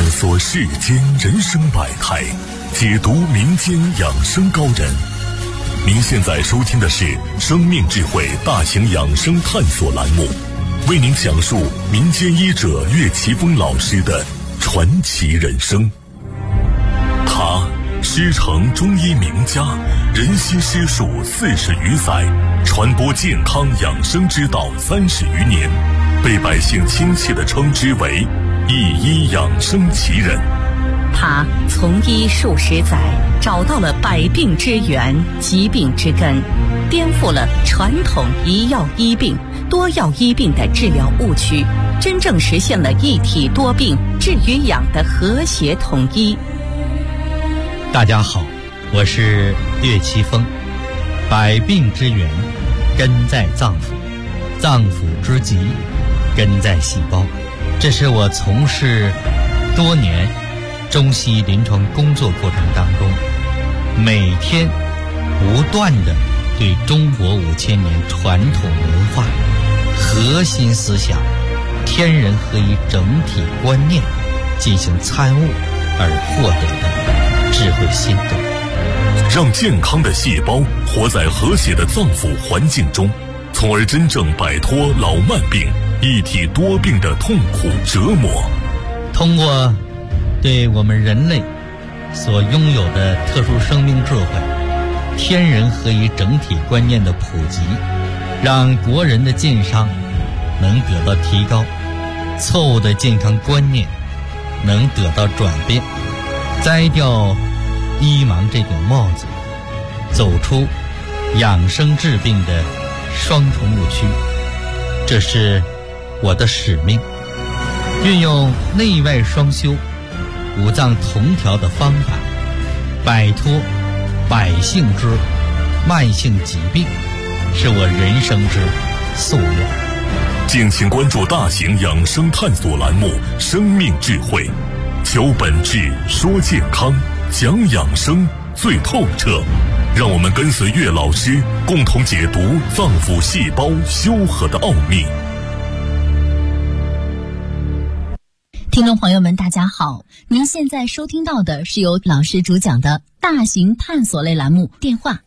索世间人生百态，解读民间养生高人。您现在收听的是生命智慧大型养生探索栏目，为您讲述民间医者岳奇峰老师的传奇人生。他师承中医名家，人心师术40余载，传播健康养生之道30余年，被百姓亲切地称之为一医养生奇人。 他从医数十载，找到了百病之源、疾病之根，颠覆了传统一药医病、多药医病的治疗误区，真正实现了一体多病、治与养的和谐统一。 大家好，我是岳奇峰。百病之源根在脏腑，脏腑之疾根在细胞。这是我从事多年中西医临床工作过程当中，每天不断的对中国5000年传统文化核心思想天人合一整体观念进行参悟而获得的智慧心得， 让健康的细胞活在和谐的脏腑环境中，从而真正摆脱老慢病、一体多病的痛苦折磨。 通过对我们人类所拥有的特殊生命智慧、天人合一整体观念的普及，让国人的健康能得到提高，错误的健康观念能得到转变，摘掉医盲这顶帽子，走出养生治病的双重误区。这是我的使命，运用内外双修、五脏同调的方法，摆脱百姓之慢性疾病，是我人生之夙愿。 敬请关注大型养生探索栏目《生命智慧》，求本质，说健康，讲养生最透彻。让我们跟随岳老师，共同解读脏腑细胞修和的奥秘。 听众朋友们大家好，您现在收听到的是由老师主讲的大型探索类栏目，电话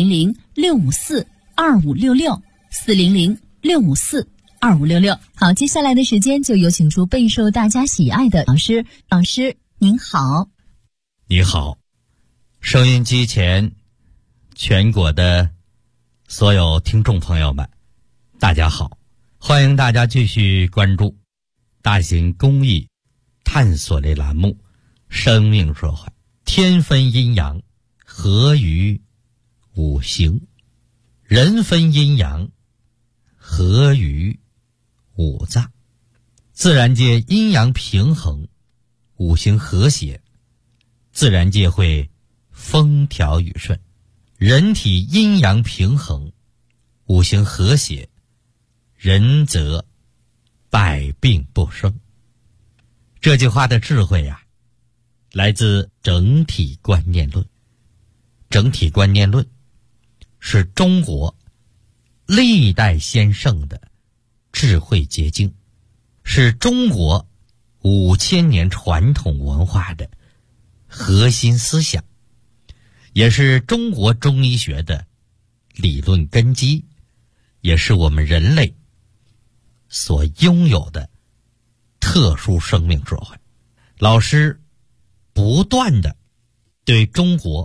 400-654-2566，400-654-2566。好，接下来的时间就有请出备受大家喜爱的老师。老师您好。 你好，收音机前全国的所有听众朋友们大家好，欢迎大家继续关注大型公益探索类栏目生命智慧。天分阴阳，合于五行；人分阴阳，合于五脏。自然界阴阳平衡，五行和谐，自然界会风调雨顺。人体阴阳平衡，五行和谐，人则百病不生。这句话的智慧啊，来自整体观念论。整体观念论是中国历代先圣的智慧结晶，是中国5000年传统文化的核心思想，也是中国中医学的理论根基，也是我们人类所拥有的特殊生命智慧。老师不断的对中国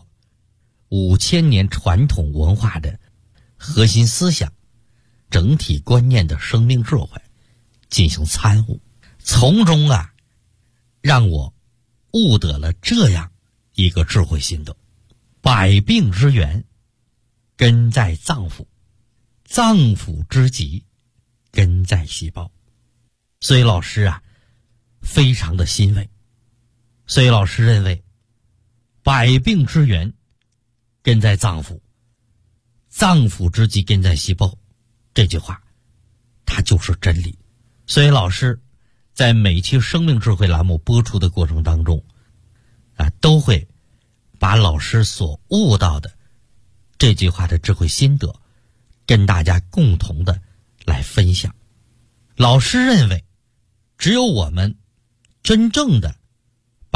5000年传统文化的核心思想、整体观念的生命智慧进行参悟，从中让我悟得了这样一个智慧心得：百病之源根在脏腑，脏腑之疾根在细胞。所以老师非常的欣慰。所以老师认为，百病之源根在脏腑，脏腑之疾根在细胞，这句话它就是真理。所以老师在每期生命智慧栏目播出的过程当中都会把老师所悟到的这句话的智慧心得跟大家共同的来分享。老师认为，只有我们真正的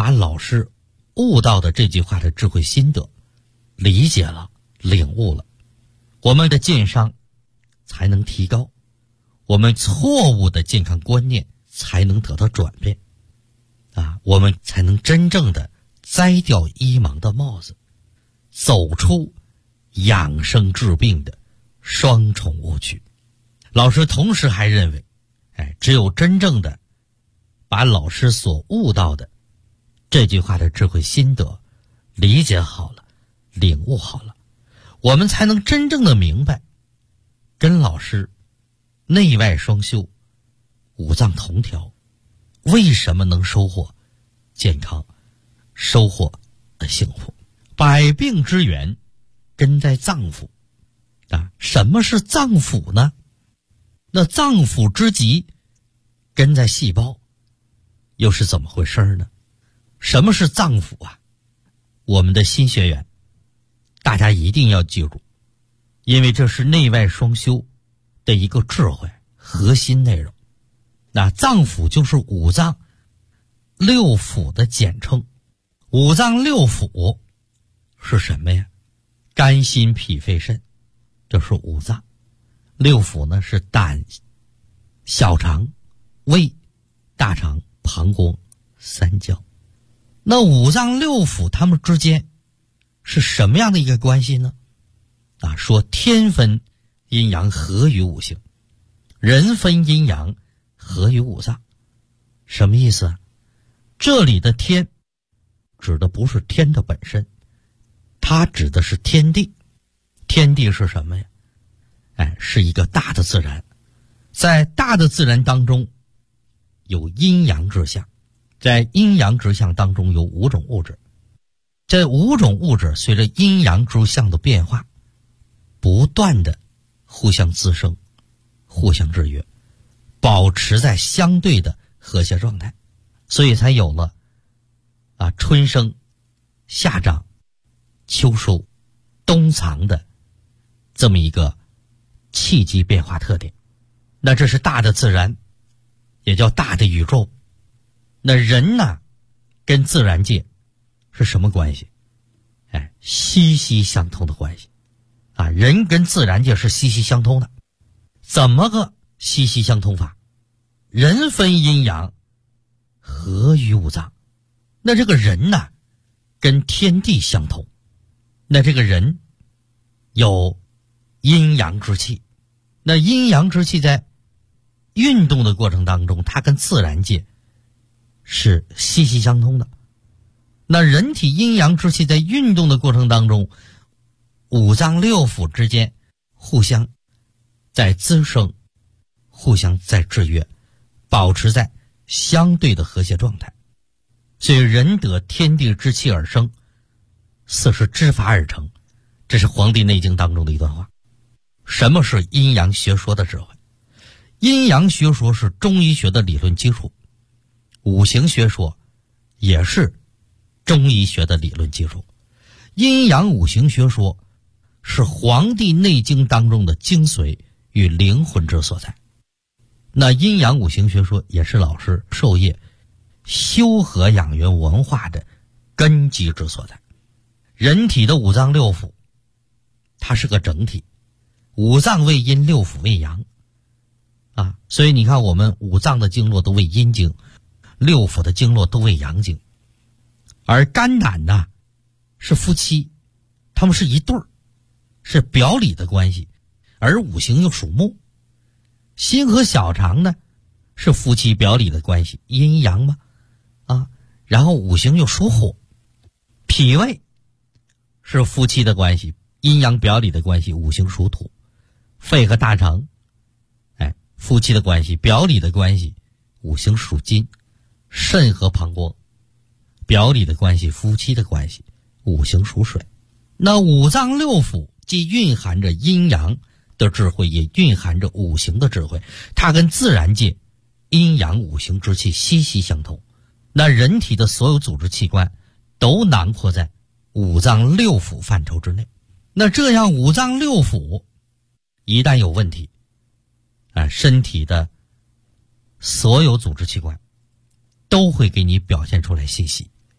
把老师悟到的这句话的智慧心得理解了、领悟了，我们的健商才能提高，我们错误的健康观念才能得到转变我们才能真正的摘掉医盲的帽子，走出养生治病的双重误区。老师同时还认为只有真正的把老师所悟到的这句话的智慧心得理解好了、领悟好了，我们才能真正的明白跟老师内外双修、五脏同调为什么能收获健康、收获幸福。百病之源根在脏腑什么是脏腑呢？那脏腑之极根在细胞，又是怎么回事呢？什么是脏腑我们的新学员大家一定要记住，因为这是内外双修的一个智慧核心内容。那脏腑就是五脏六腑的简称。五脏六腑是什么呀？肝心脾肺肾，这是五脏。六腑呢是胆、小肠、胃、大肠、膀胱、三焦。那五脏六腑它们之间是什么样的一个关系呢？说天分阴阳合于五行，人分阴阳合于五脏。什么意思这里的天指的不是天的本身，它指的是天地。天地是什么呀？是一个大的自然。在大的自然当中有阴阳之象，在阴阳之象当中有五种物质。这五种物质随着阴阳之象的变化不断的互相滋生、互相制约，保持在相对的和谐状态，所以才有了春生、夏长、秋收、冬藏的这么一个气机变化特点。那这是大的自然，也叫大的宇宙。那人呢跟自然界是什么关系？息息相通的关系人跟自然界是息息相通的。怎么个息息相通法？人分阴阳合于五脏。那这个人呢跟天地相通，那这个人有阴阳之气。那阴阳之气在运动的过程当中，它跟自然界是息息相通的。那人体阴阳之气在运动的过程当中，五脏六腑之间互相在滋生，互相在制约，保持在相对的和谐状态。所以人得天地之气而生，四时之法而成，这是《黄帝内经》当中的一段话。什么是阴阳学说的智慧？阴阳学说是中医学的理论基础，五行学说也是中医学的理论基础。阴阳五行学说是《黄帝内经》当中的精髓与灵魂之所在。那阴阳五行学说也是老师授业修和养元文化的根基之所在。人体的五脏六腑它是个整体，五脏为阴，六腑为阳所以你看我们五脏的经络都为阴经，六腑的经络都为阳经。而肝胆呢是夫妻，他们是一对儿，是表里的关系。而五行又属木，心和小肠呢是夫妻表里的关系，阴阳嘛然后五行又属火，脾胃是夫妻的关系，阴阳表里的关系，五行属土。肺和大肠夫妻的关系，表里的关系，五行属金。肾和膀胱表里的关系，夫妻的关系，五行属水。那五脏六腑既蕴含着阴阳的智慧，也蕴含着五行的智慧，它跟自然界阴阳五行之气息息相通。那人体的所有组织器官都囊括在五脏六腑范畴之内。那这样五脏六腑一旦有问题身体的所有组织器官都会给你表现出来信息。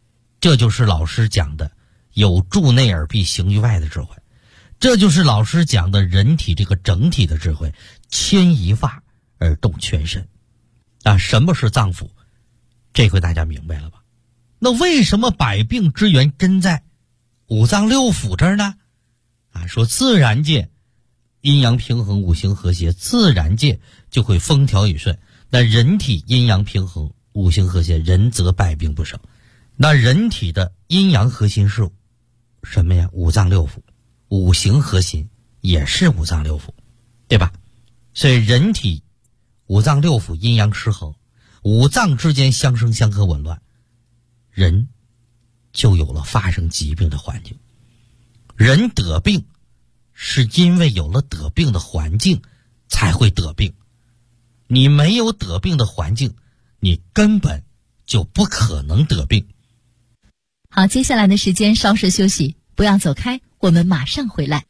这就是老师讲的有助内而必行于外的智慧，这就是老师讲的人体这个整体的智慧，牵一发而动全身。什么是脏腑？这回大家明白了吧？那为什么百病之源根在五脏六腑这儿呢？说自然界阴阳平衡，五行和谐，自然界就会风调雨顺。那人体阴阳平衡，五行和谐，人则百病不生。那人体的阴阳核心是什么呀？五脏六腑。五行核心也是五脏六腑，对吧？所以人体五脏六腑阴阳失衡，五脏之间相生相克紊乱，人就有了发生疾病的环境。人得病是因为有了得病的环境才会得病，你没有得病的环境，你根本就不可能得病。 好，接下来的时间稍事休息，不要走开，我们马上回来。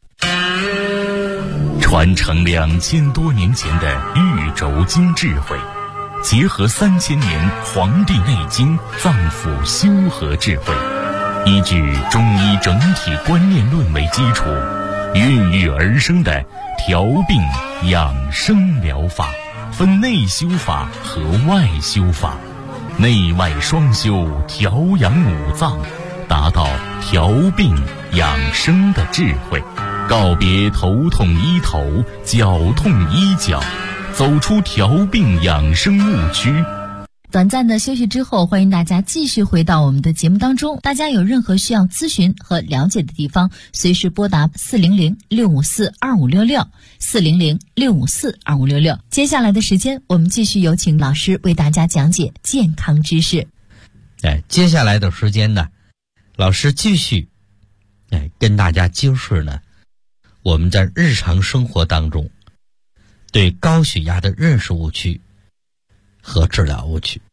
传承2000多年前的玉轴经智慧，结合3000年《黄帝内经》脏腑修和智慧，依据中医整体观念论为基础，孕育而生的调病养生疗法，分内修法和外修法，内外双修，调养五脏，达到调病养生的智慧，告别头痛医头，脚痛医脚，走出调病养生误区。 短暂的休息之后，欢迎大家继续回到我们的节目当中。大家有任何需要咨询和了解的地方，随时拨打400-654-2566 400-654-2566。接下来的时间，我们继续有请老师为大家讲解健康知识。 接下来的时间呢，老师继续跟大家揭示呢，我们在日常生活当中对高血压的认识误区和治疗误区。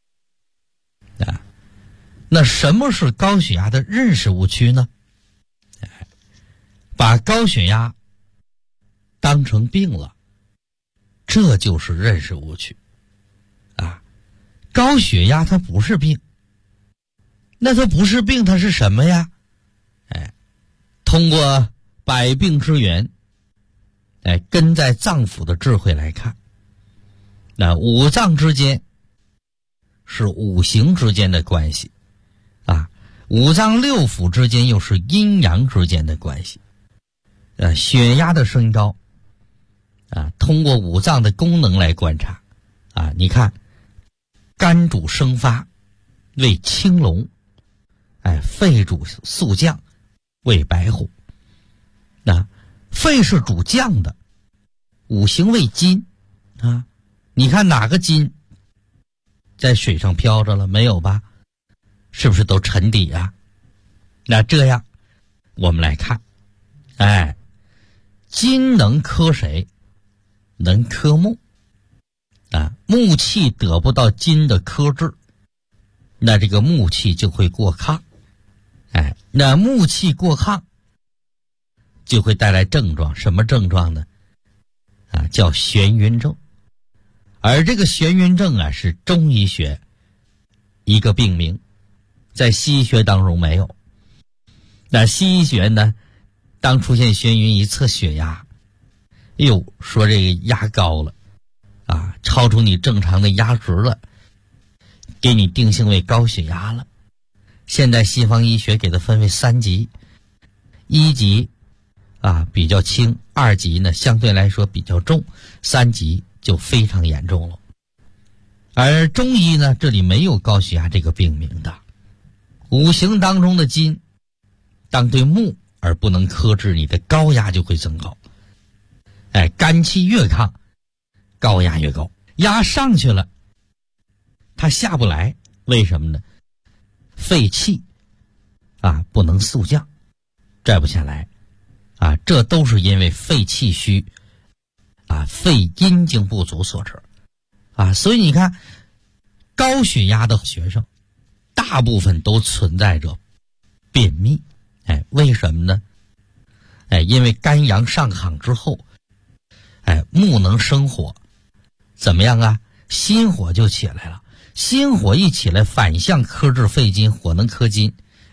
那什么是高血压的认识误区呢？把高血压当成病了，这就是认识误区。高血压它不是病，那它不是病，它是什么呀？通过百病之源，根在脏腑的智慧来看，那五脏之间是五行之间的关系，五脏六腑之间又是阴阳之间的关系。血压的升高，通过五脏的功能来观察，你看，肝主生发，为青龙，肺主肃降，为白虎。肺是主降的，五行为金，你看哪个金在水上飘着了？没有吧？是不是都沉底啊？那这样我们来看，金能克谁？能克木。木气得不到金的克制，那这个木气就会过亢。那木气过亢就会带来症状，什么症状呢？叫眩晕症。而这个眩晕症是中医学一个病名，在西医学当中没有。那西医学呢，当出现眩晕一测血压，说这个压高了，超出你正常的压值了，给你定性为高血压了。现在西方医学给它分为3级，1级比较轻，2级呢相对来说比较重，3级就非常严重了。而中医呢，这里没有高血压这个病名的。五行当中的金当对木而不能克制，你的高压就会增高。肝气越亢，高压越高，压上去了它下不来，为什么呢？肺气不能肃降，拽不下来，这都是因为肺气虚，肺阴经不足所致，所以你看，高血压的学生大部分都存在着便秘，为什么呢？因为肝阳上亢之后，木能生火，怎么样啊？心火就起来了，心火一起来，反向克制肺金，火能克金，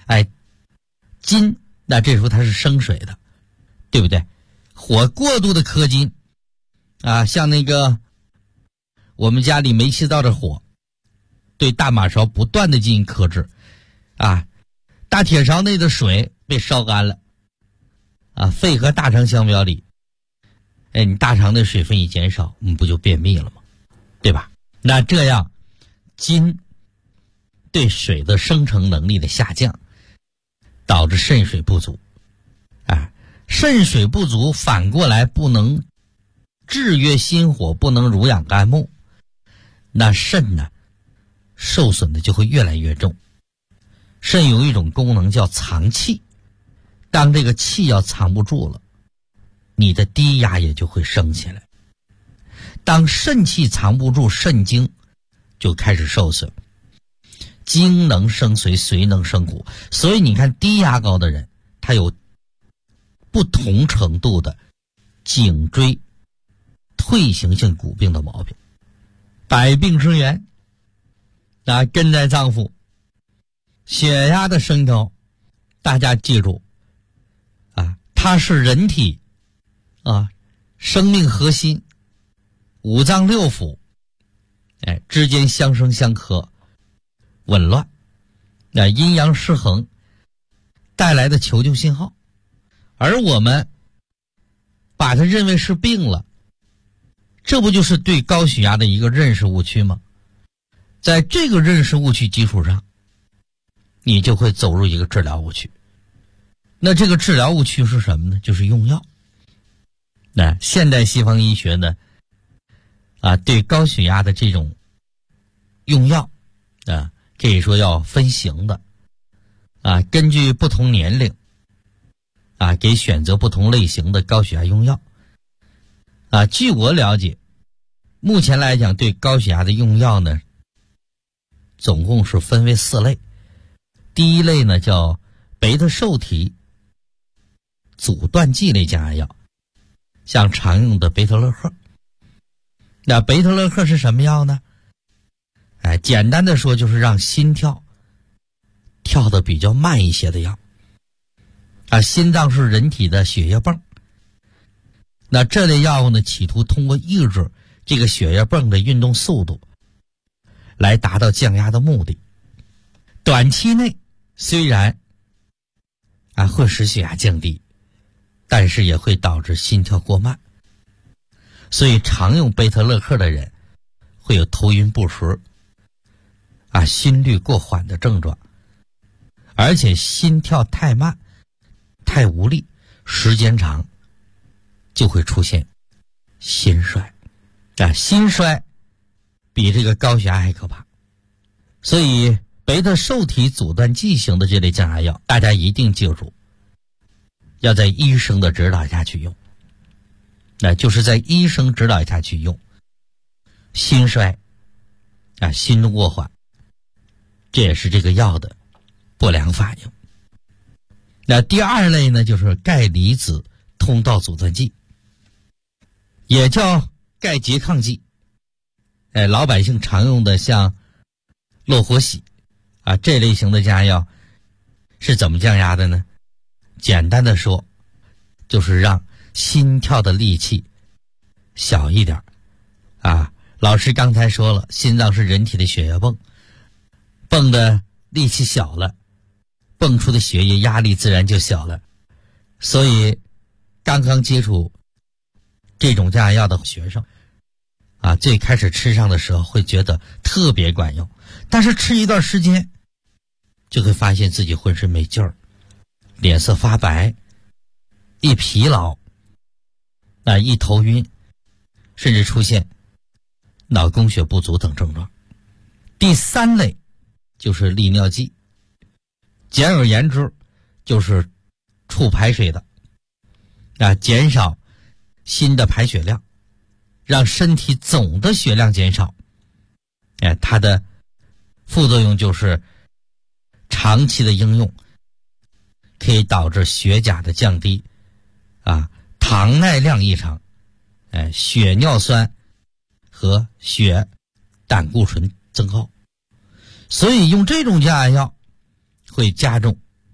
金，那这时候它是生水的，对不对？火过度的克金像那个我们家里煤气灶的火，对大马勺不断的进行克制大铁勺内的水被烧干了肺和大肠相表里，你大肠的水分一减少，不就便秘了吗？对吧？那这样金对水的生成能力的下降，导致肾水不足肾水不足反过来不能制约心火，不能濡养肝木，那肾呢受损的就会越来越重。肾有一种功能叫藏气，当这个气要藏不住了，你的低压也就会升起来。当肾气藏不住，肾精就开始受损，精能生髓，髓能生骨。所以你看低压高的人，他有不同程度的颈椎退行性骨病的毛病。百病之源根在脏腑。血压的升高，大家记住它是人体生命核心五脏六腑之间相生相克，紊乱阴阳失衡带来的求救信号，而我们把它认为是病了，这不就是对高血压的一个认识误区吗？在这个认识误区基础上，你就会走入一个治疗误区。那这个治疗误区是什么呢？就是用药。那现代西方医学呢对高血压的这种用药可以说要分型的根据不同年龄给选择不同类型的高血压用药据我了解，目前来讲对高血压的用药呢总共是分为4类。第一类呢叫贝塔受体阻断剂类降压药，像常用的贝塔乐克。那贝塔乐克是什么药呢？简单的说就是让心跳跳得比较慢一些的药心脏是人体的血液泵，那这类药物呢企图通过抑制这个血液泵的运动速度来达到降压的目的。短期内虽然会使血压降低，但是也会导致心跳过慢，所以常用贝塔乐克的人会有头晕不实心率过缓的症状，而且心跳太慢太无力，时间长就会出现心衰心衰比这个高血压还可怕。所以贝塔受体阻断剂型的这类降压药，大家一定记住，要在医生的指导下去用。就是在医生指导下去用。心衰心动过缓，这也是这个药的不良反应。那第二类呢，就是钙离子通道阻断剂，也叫钙拮抗剂。老百姓常用的像洛活喜这类型的降压药是怎么降压的呢？简单的说，就是让心跳的力气小一点老师刚才说了，心脏是人体的血液泵，泵的力气小了，泵出的血液压力自然就小了。所以刚刚接触这种降压药的学生最开始吃上的时候会觉得特别管用，但是吃一段时间就会发现自己浑身没劲儿，脸色发白，一疲劳一头晕，甚至出现脑供血不足等症状。第三类就是利尿剂，简而言之就是促排水的减少心的排血量，让身体总的血量减少。它的副作用就是长期的应用可以导致血钾的降低糖耐量异常，血尿酸和血胆固醇增高。所以用这种降压药会加重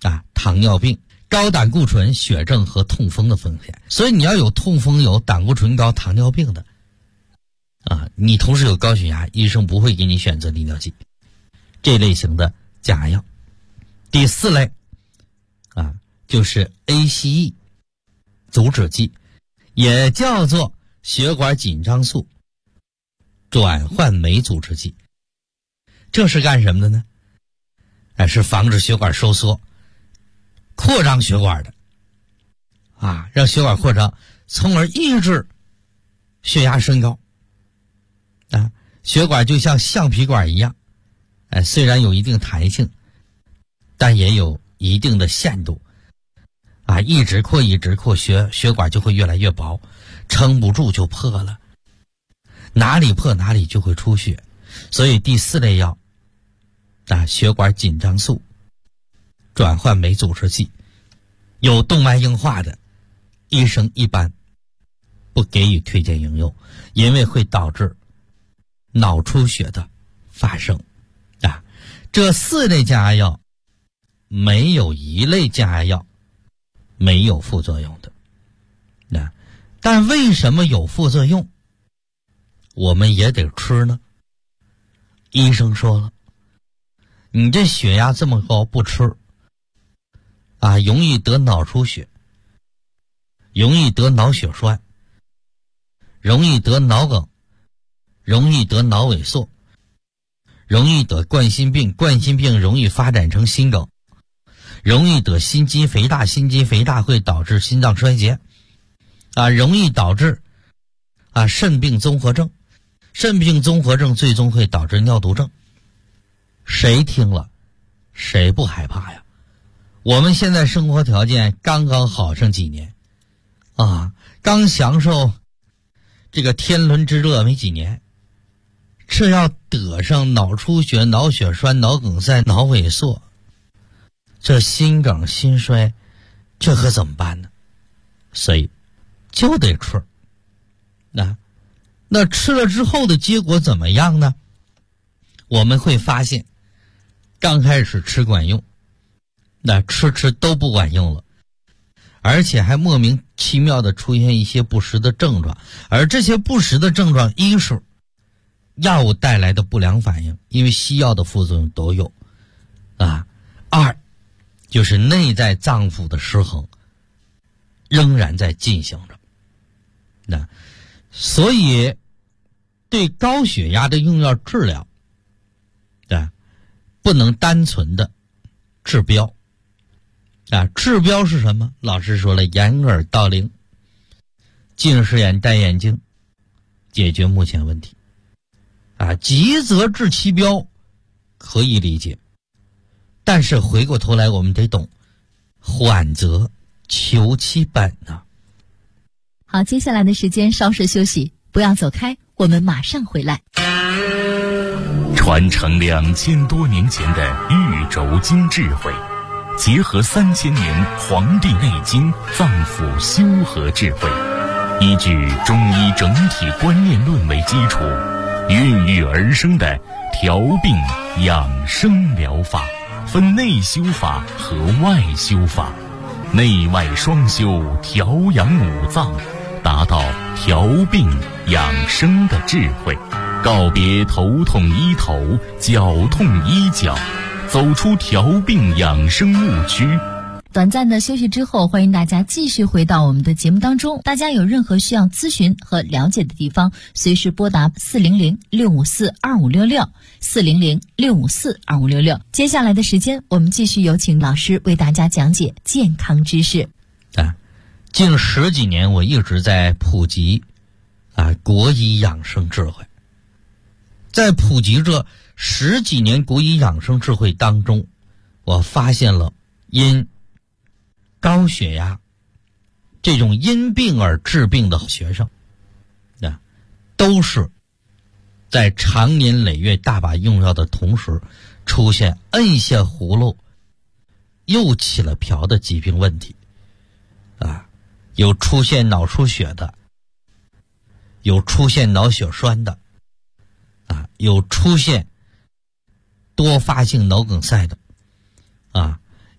糖尿病、高胆固醇、血症和痛风的风险。所以你要有痛风、有胆固醇高、糖尿病的你同时有高血压，医生不会给你选择利尿剂这类型的降压药。第4类就是 ACE 阻止剂，也叫做血管紧张素转换酶阻滞剂。这是干什么的呢？是防止血管收缩、扩张血管的让血管扩张，从而抑制血压升高血管就像橡皮管一样虽然有一定弹性，但也有一定的限度一直扩血管就会越来越薄，撑不住就破了，哪里破哪里就会出血。所以第4类药血管紧张素转换酶阻滞剂，有动脉硬化的医生一般不给予推荐应用，因为会导致脑出血的发生这4类降压药没有一类降压药没有副作用的但为什么有副作用我们也得吃呢？医生说了，你这血压这么高不吃容易得脑出血，容易得脑血栓，容易得脑梗，容易得脑萎缩，容易得冠心病，冠心病容易发展成心梗，容易得心肌肥大，心肌肥大会导致心脏衰竭容易导致肾病综合症，肾病综合症最终会导致尿毒症。谁听了谁不害怕呀？我们现在生活条件刚刚好上几年刚享受这个天伦之乐没几年，这要得上脑出血、脑血栓、脑梗塞、脑萎缩，这心梗心衰，这可怎么办呢？所以就得吃那吃了之后的结果怎么样呢？我们会发现刚开始吃管用，吃都不管用了，而且还莫名其妙的出现一些不实的症状，而这些不实的症状，一是药物带来的不良反应，因为西药的副作用都有二就是内在脏腑的失衡仍然在进行着所以对高血压的用药治疗不能单纯的治标治标是什么？老师说了，掩耳盗铃，近视眼戴眼镜，解决目前问题急则治其标可以理解，但是回过头来我们得懂缓则求其本好，接下来的时间稍事休息，不要走开，我们马上回来。 传承2000多年前的玉轴经智慧，结合3000年《黄帝内经》脏腑修和智慧，依据中医整体观念论为基础，孕育而生的调病养生疗法，分内修法和外修法，内外双修，调养五脏，达到调病养生的智慧，告别头痛医头，脚痛医脚，走出调病养生误区。 短暂的休息之后，欢迎大家继续回到我们的节目当中。大家有任何需要咨询和了解的地方，随时拨打400-654-2566 400-654-2566。接下来的时间，我们继续有请老师为大家讲解健康知识。 近10几年我一直在普及国医养生智慧。在普及这10几年国医养生智慧当中，我发现了因高血压这种因病而治病的学生都是在长年累月大把用药的同时，出现摁下葫芦又起了瓢的疾病问题有出现脑出血的，有出现脑血栓的有出现多发性脑梗塞的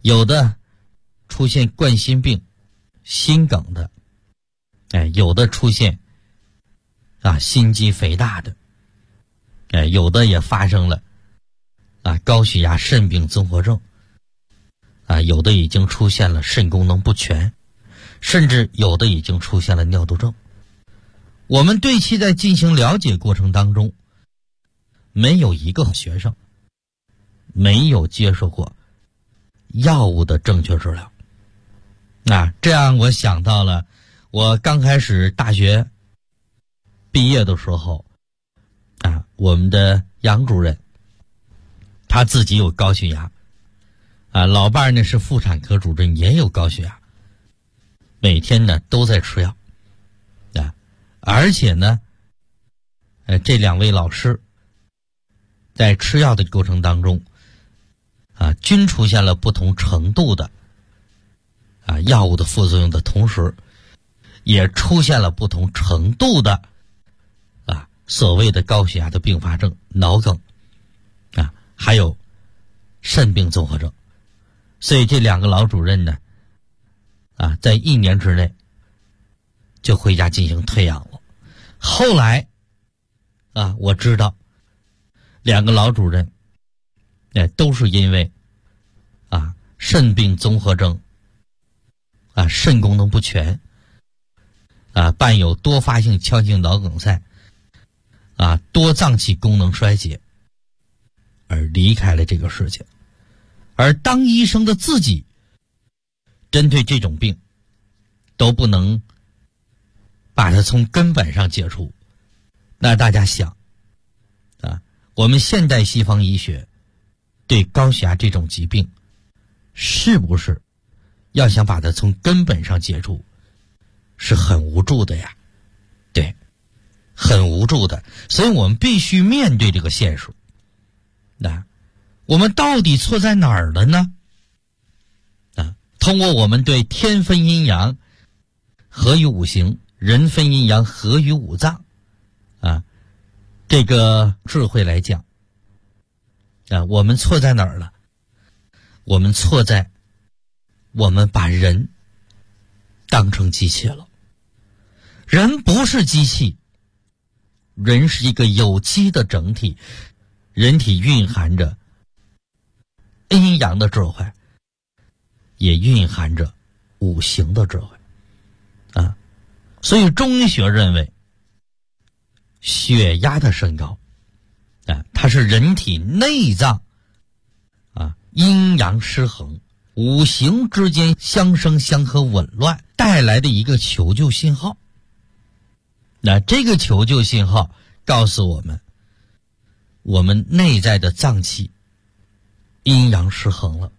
有的出现冠心病、心梗的，有的出现心肌肥大的，有的也发生了高血压肾病综合症，有的已经出现了肾功能不全，甚至有的已经出现了尿毒症。我们对其在进行了解过程当中，没有一个学生没有接受过药物的正确治疗。这样我想到了我刚开始大学毕业的时候，我们的杨主任他自己有高血压，老伴儿呢是妇产科主任，也有高血压，每天呢都在吃药，而且呢，这两位老师在吃药的过程当中，均出现了不同程度的药物的副作用的同时，也出现了不同程度的所谓的高血压的并发症、脑梗还有肾病综合症。所以这两个老主任呢在1年之内就回家进行退养了。后来我知道两个老主任都是因为肾病综合症肾功能不全伴有多发性腔性脑梗塞多脏器功能衰竭而离开了这个世界。而当医生的自己针对这种病都不能把它从根本上解除，那大家想我们现代西方医学对高血压这种疾病是不是要想把它从根本上解除是很无助的呀？对，很无助的。所以我们必须面对这个现实。我们到底错在哪儿了呢？通过我们对天分阴阳合于五行，人分阴阳合于五脏这个智慧来讲我们错在哪儿了？我们错在我们把人当成机器了。人不是机器，人是一个有机的整体，人体蕴含着阴阳的智慧，也蕴含着五行的智慧所以中医学认为血压的升高它是人体内脏阴阳失衡，五行之间相生相克紊乱带来的一个求救信号。这个求救信号告诉我们，我们内在的脏器阴阳失衡了。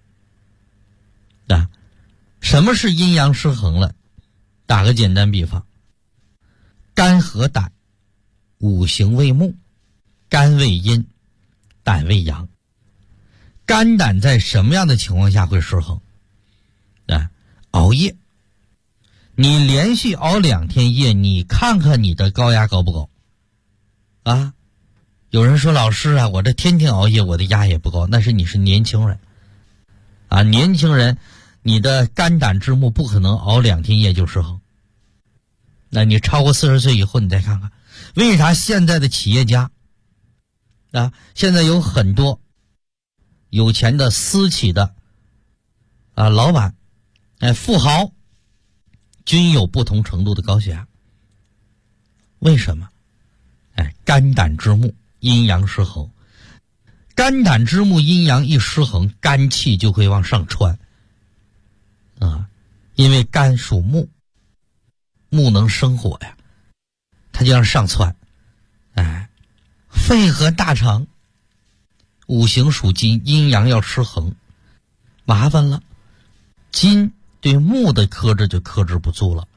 什么是阴阳失衡了？打个简单比方，肝和胆五行为木，肝为阴，胆为阳。肝胆在什么样的情况下会失衡？熬夜。你连续熬2天夜，你看看你的高压高不高？有人说老师我这天天熬夜，我的压也不高。那是你是年轻人年轻人你的肝胆之木不可能熬2天夜就失衡。那你超过40岁以后，你再看看为啥现在的企业家现在有很多有钱的私企的老板富豪均有不同程度的高血压。为什么？肝胆之木阴阳失衡。肝胆之木阴阳一失衡，肝气就会往上窜因为肝属木，木能生火呀，它就往上窜。肺和大肠五行属金，阴阳要失衡，麻烦了。金对木的克制就克制不住了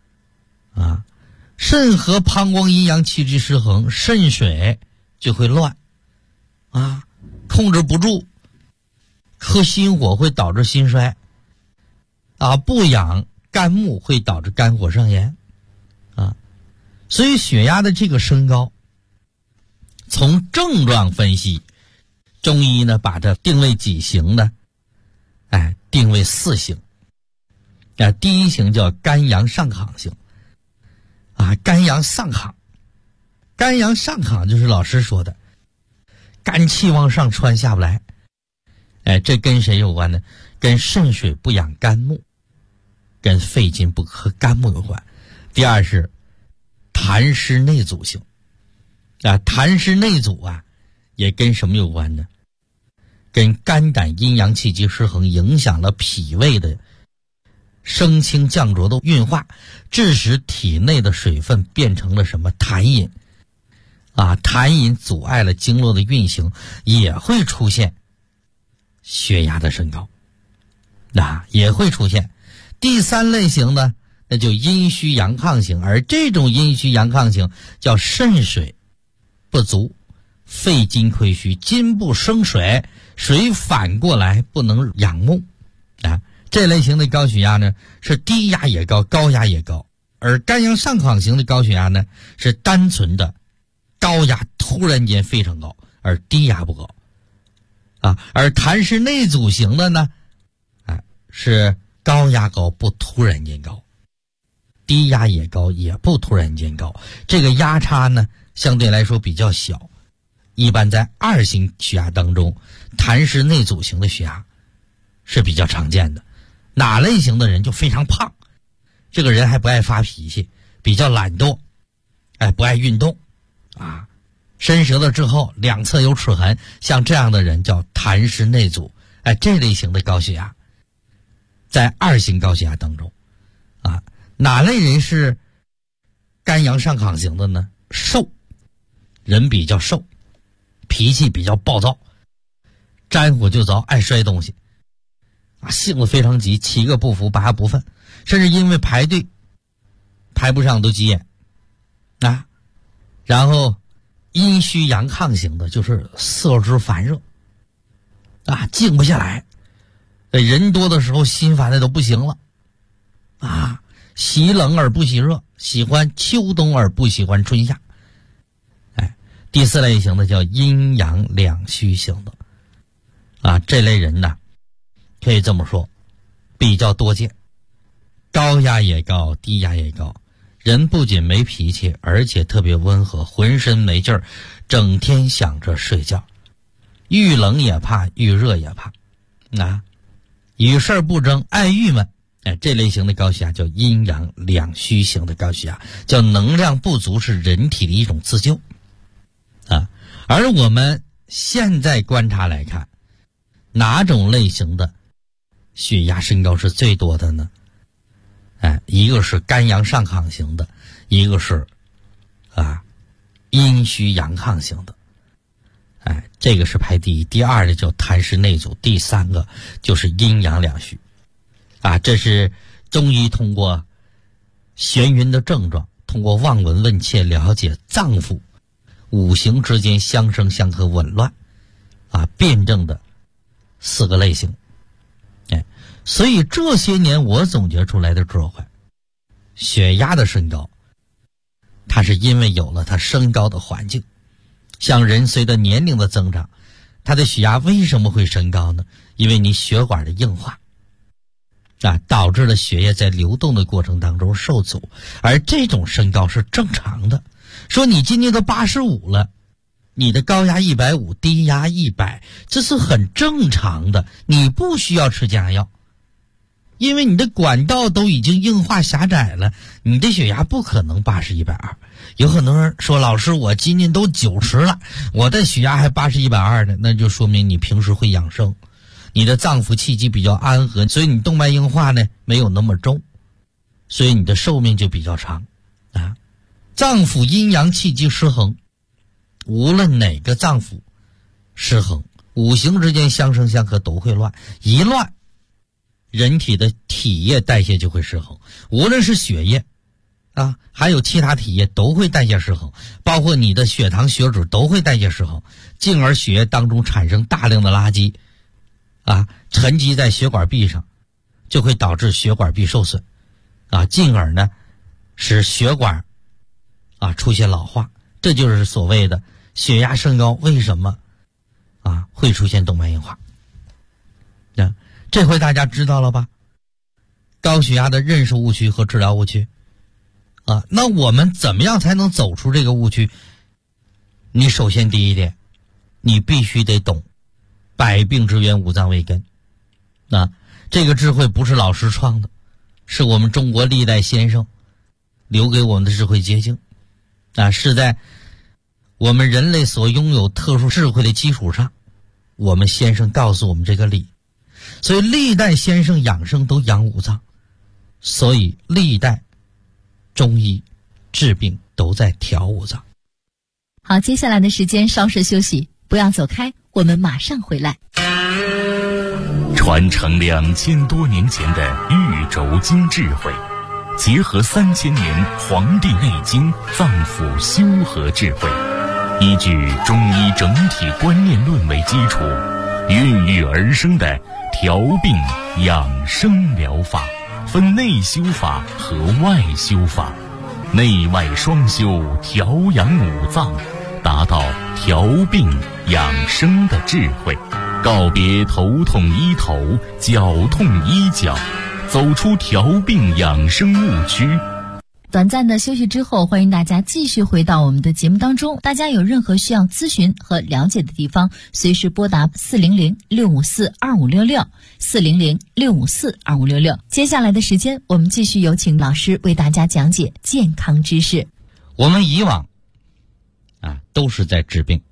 肾和膀胱阴阳气机失衡，肾水就会乱控制不住，克心火会导致心衰不养肝木会导致肝火上炎所以血压的这个升高，从症状分析，中医呢把它定为几型呢？ 定为4型。第一型叫肝阳上亢型。肝阳上亢，肝阳上亢就是老师说的肝气往上窜下不来。这跟谁有关呢？跟肾水不养肝木，跟肺金不克肝木有关。第二是痰湿内阻型。痰湿内阻也跟什么有关呢？跟肝胆阴阳气机失衡，影响了脾胃的升清降浊的运化，致使体内的水分变成了什么痰饮。痰饮阻碍了经络的运行，也会出现血压的升高，也会出现。第3类型呢，那就阴虚阳亢型，而这种阴虚阳亢型叫肾水不足，肺金亏虚，金不生水，水反过来不能养目。这类型的高血压呢，是低压也高，高压也高。而肝阳上亢型的高血压呢，是单纯的高压突然间非常高，而低压不高。而痰湿内阻型的呢，是高压高不突然间高，低压也高也不突然间高，这个压差呢相对来说比较小。一般在2型血压当中，痰湿内阻型的血压是比较常见的。哪类型的人就非常胖，这个人还不爱发脾气，比较懒惰，不爱运动伸舌头之后两侧有齿痕，像这样的人叫痰湿内阻。这类型的高血压在2型高血压当中哪类人是肝阳上亢型的呢？瘦，人比较瘦，脾气比较暴躁，沾火就着，爱摔东西性子非常急，7个不服8个不忿，甚至因为排队排不上都急眼然后阴虚阳亢型的就是色之烦热静不下来，人多的时候心烦的都不行了喜冷而不喜热，喜欢秋冬而不喜欢春夏。第4类型的叫阴阳两虚型的这类人呢，可以这么说比较多见，高压也高，低压也高，人不仅没脾气，而且特别温和，浑身没劲儿，整天想着睡觉，遇冷也怕，遇热也怕与事儿不争，爱郁闷。这类型的高血压叫阴阳两虚型的高血压，叫能量不足是人体的一种自救而我们现在观察来看，哪种类型的血压升高是最多的呢？一个是肝阳上亢型的，一个是阴虚阳亢型的。这个是排第1，第2的叫痰湿内阻，第3个就是阴阳两虚。这是中医通过眩晕的症状，通过望闻问切了解脏腑5行之间相生相克紊乱辩证的4个类型。所以这些年我总结出来的智慧，血压的升高它是因为有了它升高的环境。像人随着年龄的增长，他的血压为什么会升高呢？因为你血管的硬化导致了血液在流动的过程当中受阻，而这种升高是正常的。说你今年都85了，你的高压150，低压100，这是很正常的，你不需要吃降压药，因为你的管道都已经硬化狭窄了，你的血压不可能80、120。有很多人说，老师我今年都90了，我的血压还80、120呢，那就说明你平时会养生，你的脏腑气机比较安和，所以你动脉硬化呢没有那么重，所以你的寿命就比较长脏腑阴阳气机失衡，无论哪个脏腑失衡，5行之间相生相克都会乱，一乱人体的体液代谢就会失衡，无论是血液还有其他体液都会代谢失衡，包括你的血糖血脂都会代谢失衡，进而血液当中产生大量的垃圾沉积在血管壁上，就会导致血管壁受损进而呢使血管出现老化。这就是所谓的血压升高为什么会出现动脉硬化这回大家知道了吧？高血压的认识误区和治疗误区啊，那我们怎么样才能走出这个误区？你首先第一点，你必须得懂百病之源五脏为根啊，这个智慧不是老师创的，是我们中国历代先生留给我们的智慧结晶啊，是在我们人类所拥有特殊智慧的基础上，我们先生告诉我们这个理。所以历代先生养生都养五脏，所以历代中医治病都在调五脏。 好，接下来的时间稍事休息，不要走开，我们马上回来。 传承2000多年前的玉轴经智慧，结合3000年《黄帝内经》脏腑修和智慧，依据中医整体观念论为基础，孕育而生的调病养生疗法，分内修法和外修法，内外双修，调养五脏，达到调病养生的智慧，告别头痛医头，脚痛医脚，走出调病养生误区。 短暂的休息之后，欢迎大家继续回到我们的节目当中。大家有任何需要咨询和了解的地方，随时拨打400-654-2566 400-654-2566。接下来的时间，我们继续有请老师为大家讲解健康知识。 我们以往都是在治病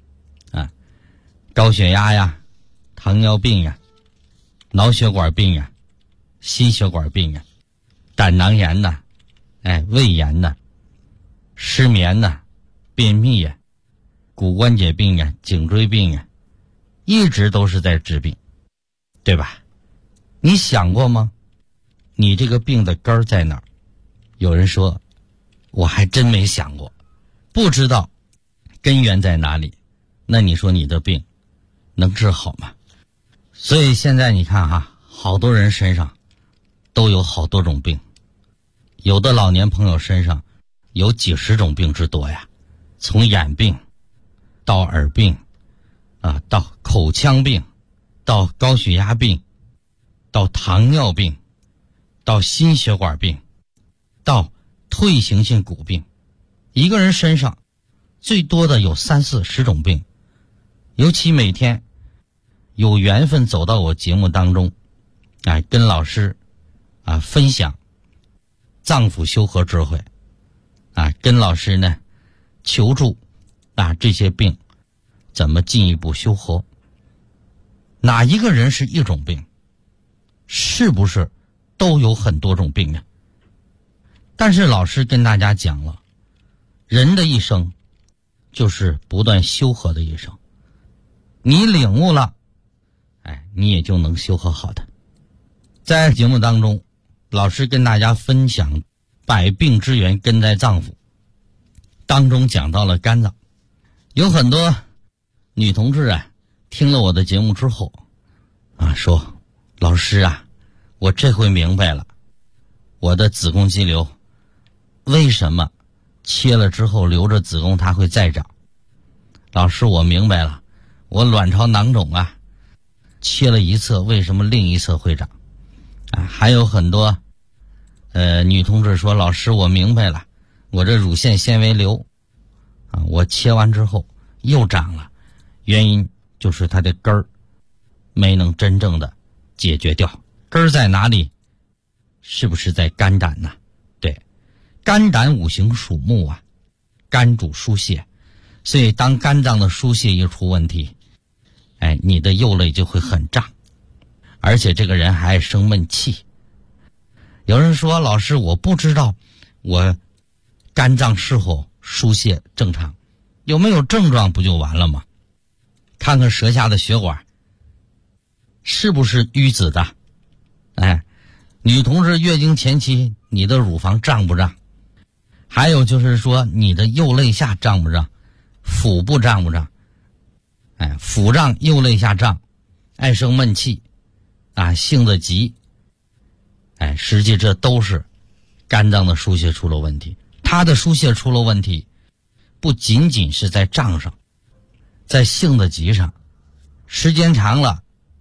高血压呀，糖尿病呀，脑血管病呀，心血管病呀，胆囊炎呐，胃炎呐，失眠呐，便秘呀，骨关节病呀，颈椎病呀，一直都是在治病，对吧？你想过吗？你这个病的根儿在哪儿？有人说，我还真没想过，不知道根源在哪里。那你说你的病能治好吗？所以现在你看好多人身上都有好多种病，有的老年朋友身上有几十种病之多呀，从眼病到耳病到口腔病，到高血压病，到糖尿病，到心血管病，到退行性骨病。一个人身上最多的有30-40种病，尤其每天有缘分走到我节目当中跟老师分享脏腑修和智慧跟老师呢求助这些病怎么进一步修和。哪一个人是一种病？是不是都有很多种病呢？但是老师跟大家讲了，人的一生就是不断修和的一生，你领悟了你也就能修和好的。在节目当中，老师跟大家分享百病之源根在脏腑，当中讲到了肝脏。有很多女同志听了我的节目之后说，老师我这回明白了，我的子宫肌瘤为什么切了之后留着子宫它会再长。老师，我明白了，我卵巢囊肿切了一侧为什么另一侧会长还有很多女同志说，老师我明白了，我这乳腺纤维瘤我切完之后又长了，原因就是它的根儿没能真正的解决掉。根儿在哪里？是不是在肝胆呢？对，肝胆五行属木肝主疏泄，所以当肝脏的疏泄一出问题你的右肋就会很胀，而且这个人还爱生闷气。有人说，老师我不知道我肝脏是否疏泄正常，有没有症状不就完了吗？看看舌下的血管是不是淤紫的。女同志月经前期你的乳房胀不胀？还有就是说你的右肋下胀不胀？腹部胀不胀？腹胀右肋下胀，爱生闷气性子急实际这都是肝脏的疏泄出了问题。它的疏泄出了问题不仅仅是在胀上，在性子急上，时间长了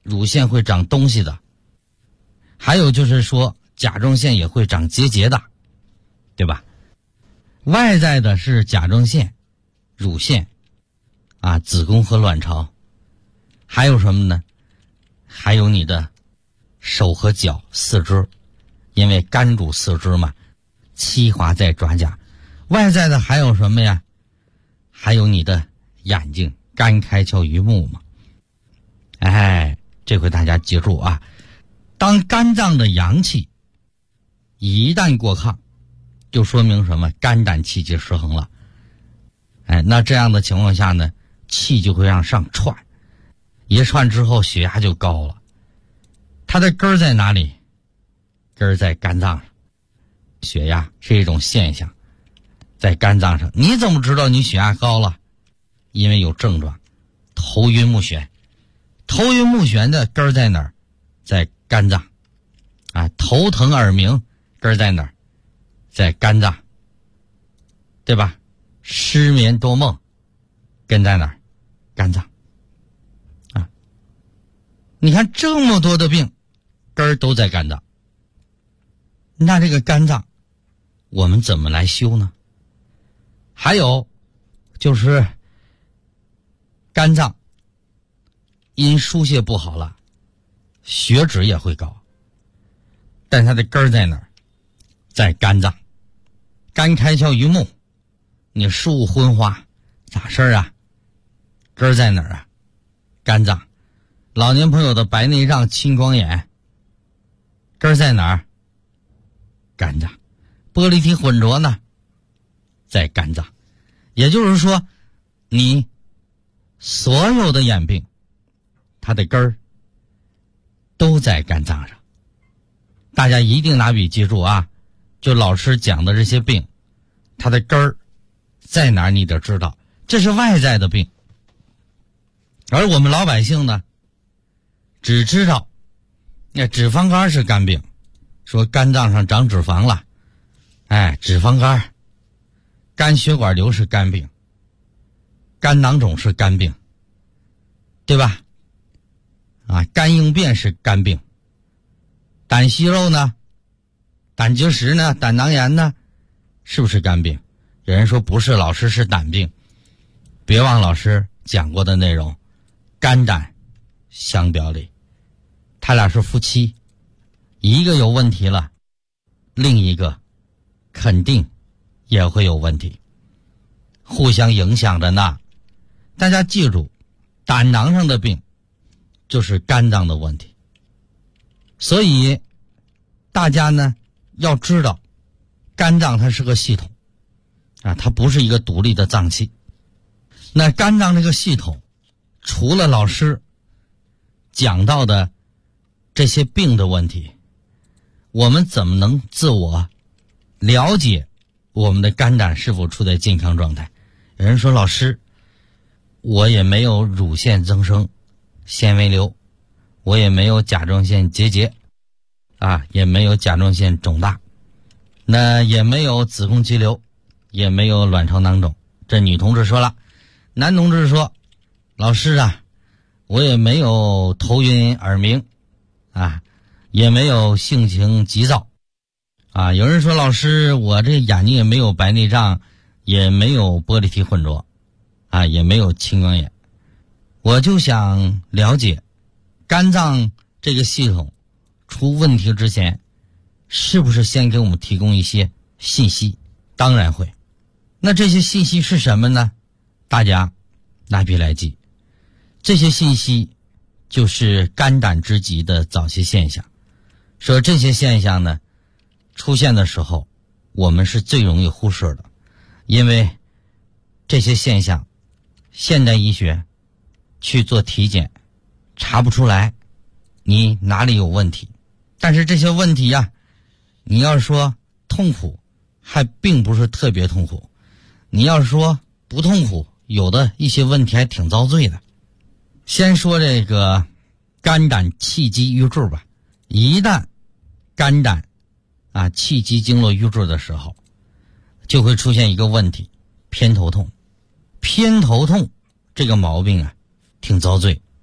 乳腺会长东西的，还有就是说甲状腺也会长结节的，对吧？外在的是甲状腺、乳腺啊、子宫和卵巢，还有什么呢？还有你的手和脚、四肢，因为肝主四肢嘛，七华在爪甲。外在的还有什么呀？还有你的眼睛，肝开窍于目嘛。哎，这回大家记住啊，当肝脏的阳气一旦过亢，就说明什么？肝胆气机失衡了。哎，那这样的情况下呢，气就会让上窜，一窜之后血压就高了。它的根儿在哪里？根儿在肝脏上。血压是一种现象，在肝脏上。你怎么知道你血压高了？因为有症状，头晕目眩。头晕目眩的根儿在哪儿？在肝脏。啊，头疼耳鸣根儿在哪儿？在肝脏，对吧？失眠多梦根在哪儿？肝脏。啊，你看这么多的病根儿都在肝脏。那这个肝脏我们怎么来修呢？还有就是肝脏因疏泄不好了，血脂也会高，但它的根儿在哪儿？在肝脏。肝开窍于目，你视物昏花咋事儿啊？根儿在哪儿啊？肝脏。老年朋友的白内障、青光眼根儿在哪儿？肝脏。玻璃体混浊呢，在肝脏。也就是说，你所有的眼病它的根儿都在肝脏上。大家一定拿笔记住啊，就老师讲的这些病它的根儿在哪儿你得知道，这是外在的病。而我们老百姓呢，只知道脂肪肝是肝病，说肝脏上长脂肪了，哎，脂肪肝。肝血管瘤是肝病，肝囊肿是肝病，对吧？啊，肝硬变是肝病，胆息肉呢，胆结石呢，胆囊炎呢，是不是肝病？有人说不是，老师是胆病。别忘老师讲过的内容，肝胆相表里，他俩是夫妻，一个有问题了，另一个肯定也会有问题，互相影响着呢。大家记住，胆囊上的病就是肝脏的问题。所以大家呢要知道，肝脏它是个系统啊，它不是一个独立的脏器。那肝脏这个系统，除了老师讲到的这些病的问题，我们怎么能自我了解我们的肝胆是否处在健康状态？有人说，老师，我也没有乳腺增生、纤维瘤，我也没有甲状腺结节啊，也没有甲状腺肿大，那也没有子宫肌瘤，也没有卵巢囊肿。这女同志说了。男同志说，老师啊，我也没有头晕耳鸣啊，也没有性情急躁啊。有人说，老师，我这眼睛也没有白内障，也没有玻璃体混浊啊，也没有青光眼。我就想了解，肝脏这个系统出问题之前，是不是先给我们提供一些信息？当然会。那这些信息是什么呢？大家拿笔来记，这些信息就是肝胆之疾的早期现象。说这些现象呢，出现的时候，我们是最容易忽视的，因为这些现象，现代医学去做体检查不出来你哪里有问题。但是这些问题呀，你要说痛苦，还并不是特别痛苦；你要说不痛苦，有的一些问题还挺遭罪的。先说这个肝胆气机瘀滞吧。一旦肝胆啊气机经络瘀滞的时候，就会出现一个问题，偏头痛。偏头痛这个毛病啊挺遭罪，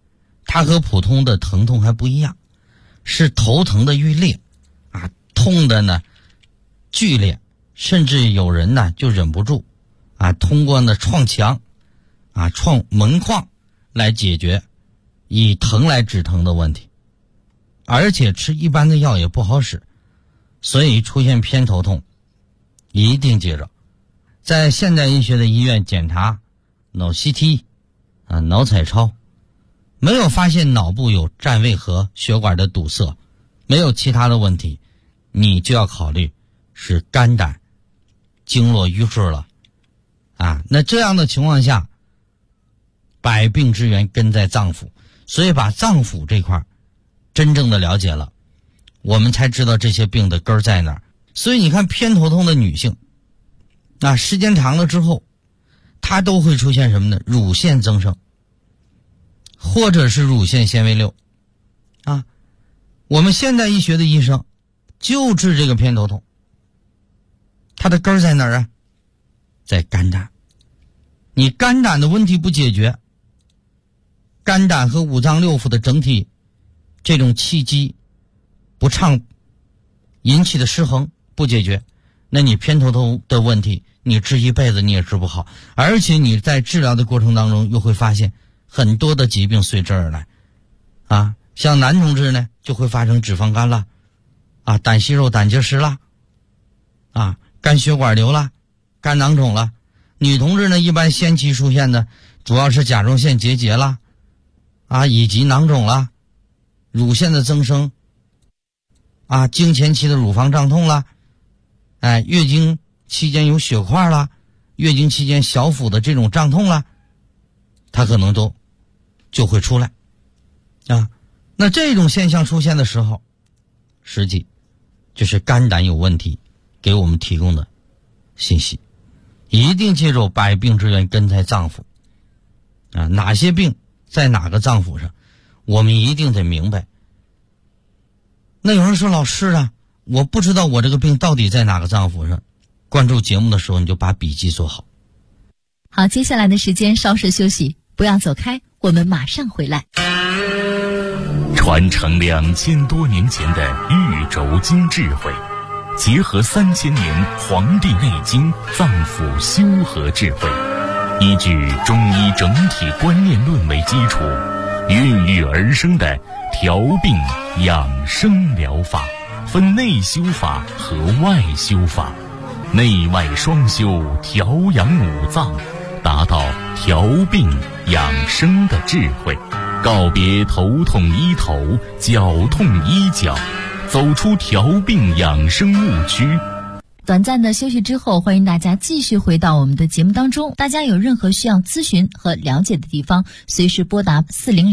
它和普通的疼痛还不一样，是头疼的欲裂啊，痛的呢剧烈，甚至有人呢就忍不住啊，通过呢撞墙啊、撞门框来解决以疼来止疼的问题，而且吃一般的药也不好使，所以出现偏头痛一定记着，在现代医学的医院检查脑 CT 啊、脑彩超，没有发现脑部有占位和血管的堵塞，没有其他的问题，你就要考虑是肝胆经络瘀滞了啊。那这样的情况下，百病之源根在脏腑，所以把脏腑这块真正的了解了，我们才知道这些病的根在哪儿。所以你看偏头痛的女性啊，时间长了之后，它都会出现什么呢？乳腺增生，或者是乳腺纤维瘤啊。我们现代医学的医生就治这个偏头痛，它的根在哪儿啊？在肝胆。你肝胆的问题不解决，肝胆和五脏六腑的整体这种气机不畅引起的失衡不解决，那你偏头痛的问题你治一辈子你也治不好，而且你在治疗的过程当中又会发现很多的疾病随之而来啊。像男同志呢就会发生脂肪肝了啊，胆息肉胆结石了啊，肝血管瘤了，肝囊肿了。女同志呢一般先期出现的主要是甲状腺结节了啊，以及囊肿了，乳腺的增生啊，经前期的乳房胀痛了，哎，月经期间有血块了，月经期间小腹的这种胀痛了，它可能都就会出来啊。那这种现象出现的时候，实际就是肝胆有问题给我们提供的信息。一定记住百病之源根在脏腑啊，哪些病在哪个脏腑上，我们一定得明白。那有人说老师啊，我不知道我这个病到底在哪个脏腑上，关注节目的时候你就把笔记做好。 好，接下来的时间稍事休息，不要走开，我们马上回来。 传承2000多年前的玉轴经智慧，结合3000年《黄帝内经》脏腑修和智慧，依据中医整体观念论为基础，孕育而生的调病养生疗法，分内修法和外修法，内外双修，调养五脏，达到调病养生的智慧，告别头痛医头，脚痛医脚，走出调病养生误区。 短暂的休息之后，欢迎大家继续回到我们的节目当中。大家有任何需要咨询和了解的地方，随时拨打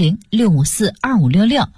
400-654-2566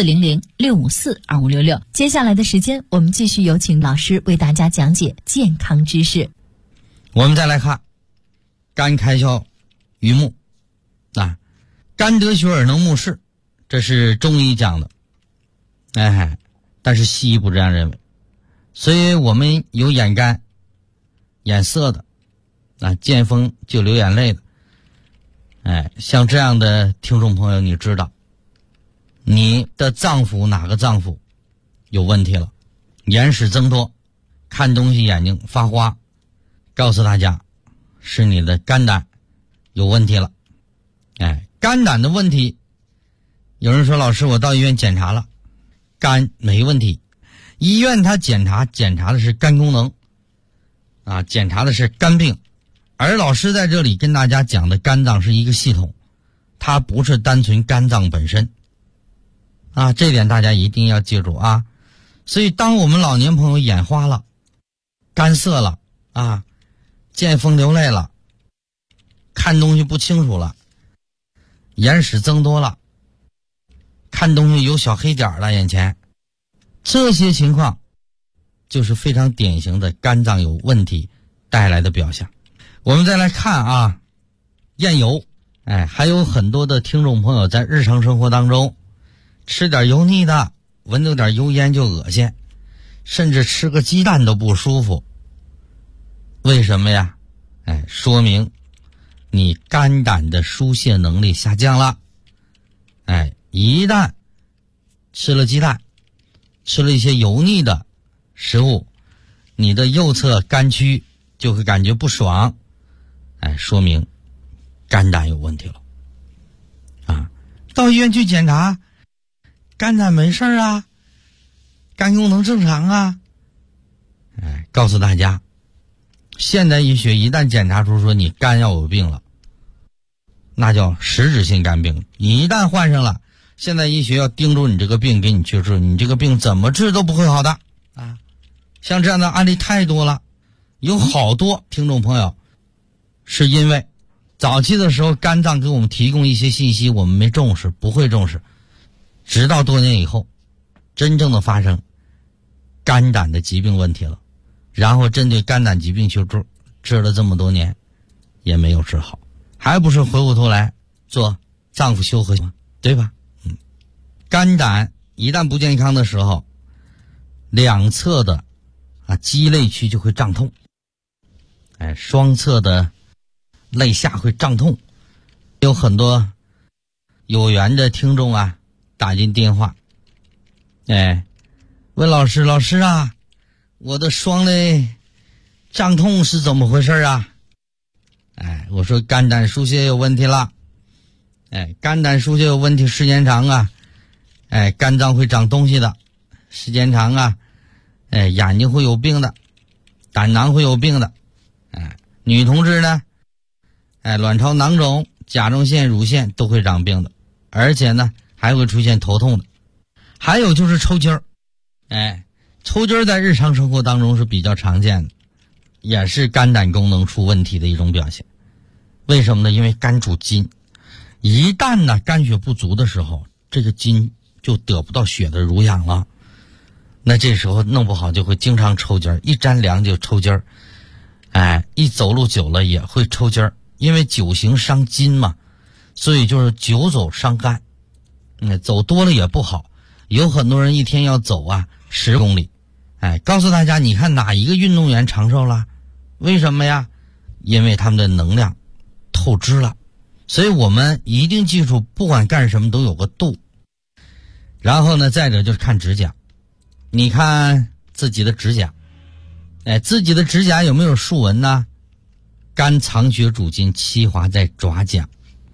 400-654-2566。接下来的时间，我们继续有请老师为大家讲解健康知识。 我们再来看肝开窍于目啊，肝得血而能目视，这是中医讲的，哎，但是西医不这样认为。所以我们有眼干眼涩的啊，见风就流眼泪的，哎，像这样的听众朋友，你知道你的脏腑哪个脏腑有问题了，眼屎增多，看东西眼睛发花，告诉大家是你的肝胆有问题了。哎，肝胆的问题，有人说老师我到医院检查了，肝没问题，医院他检查的是肝功能啊，检查的是肝病，而老师在这里跟大家讲的肝脏是一个系统，它不是单纯肝脏本身啊，这点大家一定要记住啊。所以当我们老年朋友眼花了，干涩了啊，见风流泪了，看东西不清楚了，眼屎增多了，看东西有小黑点了眼前，这些情况就是非常典型的肝脏有问题带来的表象。我们再来看啊，厌油，哎，还有很多的听众朋友在日常生活当中吃点油腻的，闻到点油烟就恶心，甚至吃个鸡蛋都不舒服。为什么呀？哎，说明你肝胆的疏泄能力下降了，哎， 一旦吃了鸡蛋，吃了一些油腻的食物，你的右侧肝区就会感觉不爽，说明肝胆有问题了啊。到医院去检查，肝胆没事啊，肝功能正常啊。告诉大家，现代医学一旦检查出说你肝要有病了，那叫实质性肝病。你一旦患上了，现代医学要盯住你这个病，给你去治，你这个病怎么治都不会好的啊！像这样的案例太多了，有好多听众朋友是因为早期的时候肝脏给我们提供一些信息，我们没重视，不会重视，直到多年以后真正的发生肝胆的疾病问题了，然后针对肝胆疾病去治了这么多年也没有治好，还不是回过头来做脏腑修和吗？对吧？肝胆一旦不健康的时候，两侧的肌肋区就会胀痛，双侧的肋下会胀痛。有很多有缘的听众打进电话，问老师啊，我的双肋胀痛是怎么回事啊？我说肝胆疏泄有问题了。肝胆疏泄有问题，时间长肝脏会长东西的，时间长眼睛会有病的，胆囊会有病的。女同志呢，卵巢囊肿、甲状腺、乳腺都会长病的，而且呢还会出现头痛的。还有就是抽筋儿，抽筋儿在日常生活当中是比较常见的，也是肝胆功能出问题的一种表现。为什么呢？因为肝主筋，一旦呢肝血不足的时候，这个筋就得不到血的濡养了，那这时候弄不好就会经常抽筋儿，一沾凉就抽筋儿，一走路久了也会抽筋儿，因为久行伤筋嘛，所以就是久走伤肝，走多了也不好。有很多人一天要走10公里，告诉大家，你看哪一个运动员长寿了？为什么呀？因为他们的能量透支了。所以我们一定记住，不管干什么都有个度。然后呢，再者就是看指甲，你看自己的指甲，自己的指甲有没有竖纹呢？肝藏血主筋，气滑在爪甲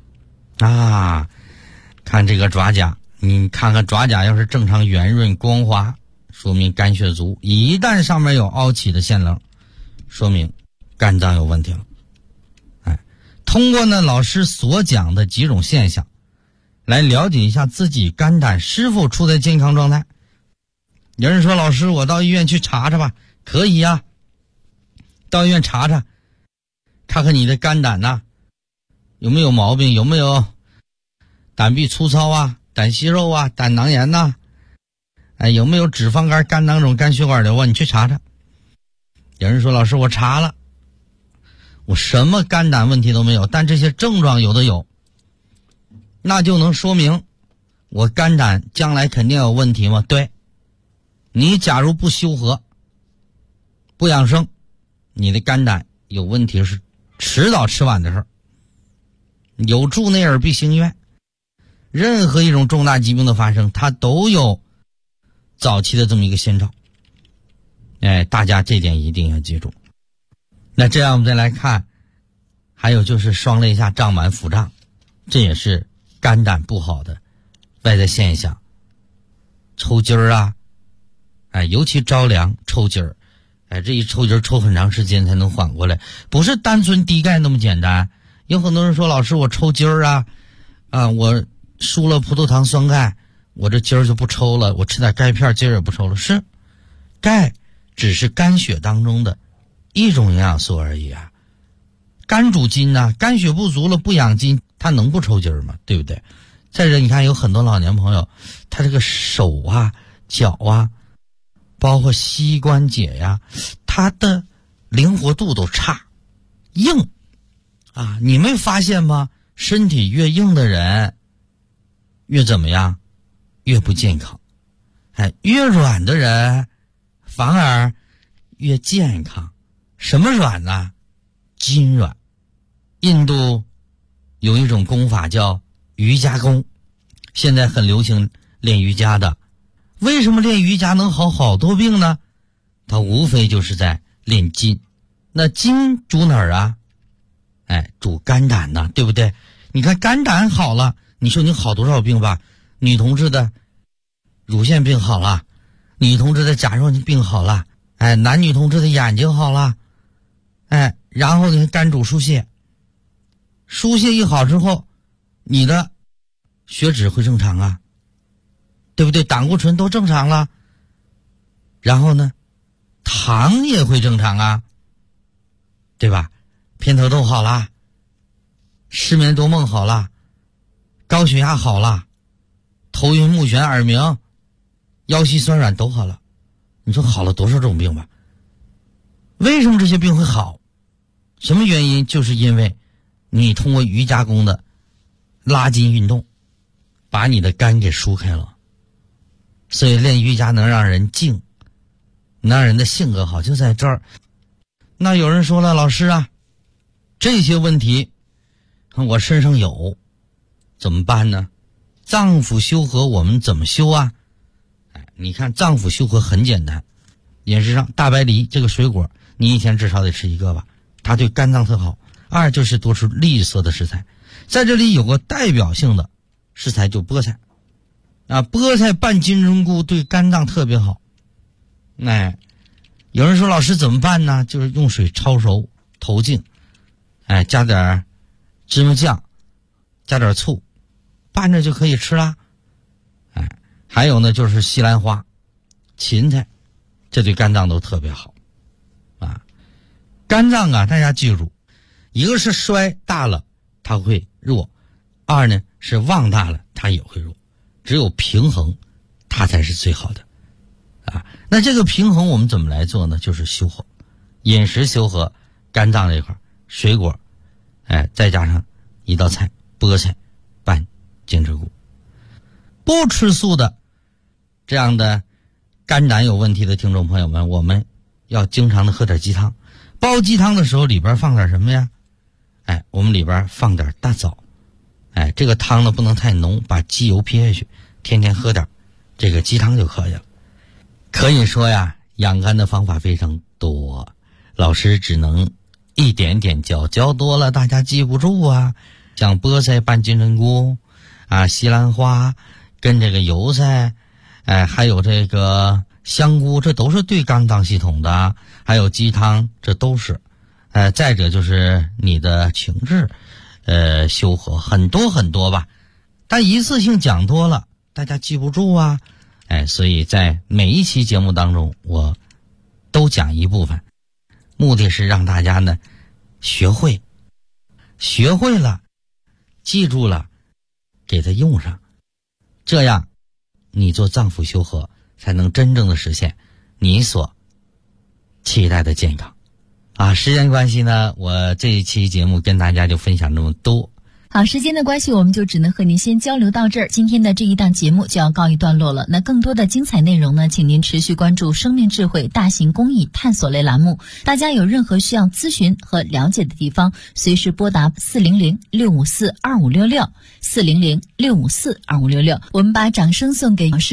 看这个爪甲，你看看爪甲要是正常圆润光滑，说明肝血足；一旦上面有凹起的线棱，说明肝脏有问题了。通过呢老师所讲的几种现象，来了解一下自己肝胆是否处在健康状态。有人说，老师我到医院去查查吧，可以呀，到医院查查，看看你的肝胆有没有毛病，有没有胆壁粗糙胆息肉胆囊炎有没有脂肪肝、肝囊肿、肝血管瘤你去查查。有人说，老师我查了，我什么肝胆问题都没有，但这些症状有的有，那就能说明我肝胆将来肯定有问题吗？对，你假如不修和不养生，你的肝胆有问题是迟早迟晚的事儿。有助内耳必行医院，任何一种重大疾病的发生，它都有早期的这么一个先兆。大家这点一定要记住。那这样我们再来看，还有就是双肋下胀满腹胀，这也是肝胆不好的外在现象。抽筋儿尤其着凉抽筋儿，这一抽筋儿抽很长时间才能缓过来，不是单纯低钙那么简单。有很多人说，老师我抽筋儿我输了葡萄糖酸钙，我这筋儿就不抽了，我吃点钙片筋儿也不抽了。是，钙只是肝血当中的一种营养素而已肝主筋肝血不足了不养筋，它能不抽筋儿吗？对不对？再者，你看有很多老年朋友，他这个手脚包括膝关节他的灵活度都差，硬你没发现吗？身体越硬的人越怎么样？越不健康。越软的人反而越健康。什么软呢？筋软。印度有一种功法叫瑜伽功， 现在很流行练瑜伽的。为什么练瑜伽能好好多病呢？它无非就是在练筋。那筋主哪儿啊？主肝胆呐，对不对？你看肝胆好了，你说你好多少病吧？女同志的乳腺病好了，女同志的甲状病好了，男女同志的眼睛好了，然后呢，肝主疏泄，疏泄一好之后，你的血脂会正常啊，对不对？胆固醇都正常了，然后呢，糖也会正常啊，对吧？偏头痛好了，失眠多梦好了，高血压好了，头晕目眩耳鸣，腰膝酸软都好了。你说好了多少种病吧？为什么这些病会好？什么原因？就是因为你通过瑜伽功的拉筋运动把你的肝给疏开了。所以练瑜伽能让人静，能让人的性格好，就在这儿。那有人说了，老师啊，这些问题我身上有，怎么办呢？脏腑修和我们怎么修啊？你看脏腑修和很简单，饮食上大白梨这个水果你一天至少得吃1个吧，它对肝脏特好。二就是多吃绿色的食材，在这里有个代表性的食材就菠菜菠菜拌金针菇对肝脏特别好。有人说老师怎么办呢？就是用水焯熟投净，加点芝麻酱，加点醋，拌着就可以吃啦。还有呢，就是西兰花、芹菜，这对肝脏都特别好肝脏大家记住，一个是衰大了它会弱，二呢是旺大了它也会弱，只有平衡它才是最好的那这个平衡我们怎么来做呢？就是修和，饮食修和肝脏这块，水果再加上一道菜菠菜拌金针菇。不吃素的这样的肝胆有问题的听众朋友们，我们要经常的喝点鸡汤。煲鸡汤的时候里边放点什么呀？我们里边放点大枣。这个汤呢不能太浓，把鸡油撇下去，天天喝点这个鸡汤就可以了。可以说呀，养肝的方法非常多，老师只能一点点教多了大家记不住啊。像菠菜拌金针菇西兰花跟这个油菜还有这个香菇，这都是对肝脏系统的，还有鸡汤，这都是再者就是你的情志修和，很多很多吧，但一次性讲多了大家记不住啊。所以在每一期节目当中我都讲一部分，目的是让大家呢学会了，记住了，给它用上，这样你做脏腑修和才能真正的实现你所期待的健康时间关系呢，我这一期节目跟大家就分享这么多。 好，时间的关系我们就只能和您先交流到这儿，今天的这一档节目就要告一段落了。那更多的精彩内容呢，请您持续关注生命智慧大型公益探索类栏目。大家有任何需要咨询和了解的地方，随时拨打400-654-2566 400-654-2566。我们把掌声送给老师。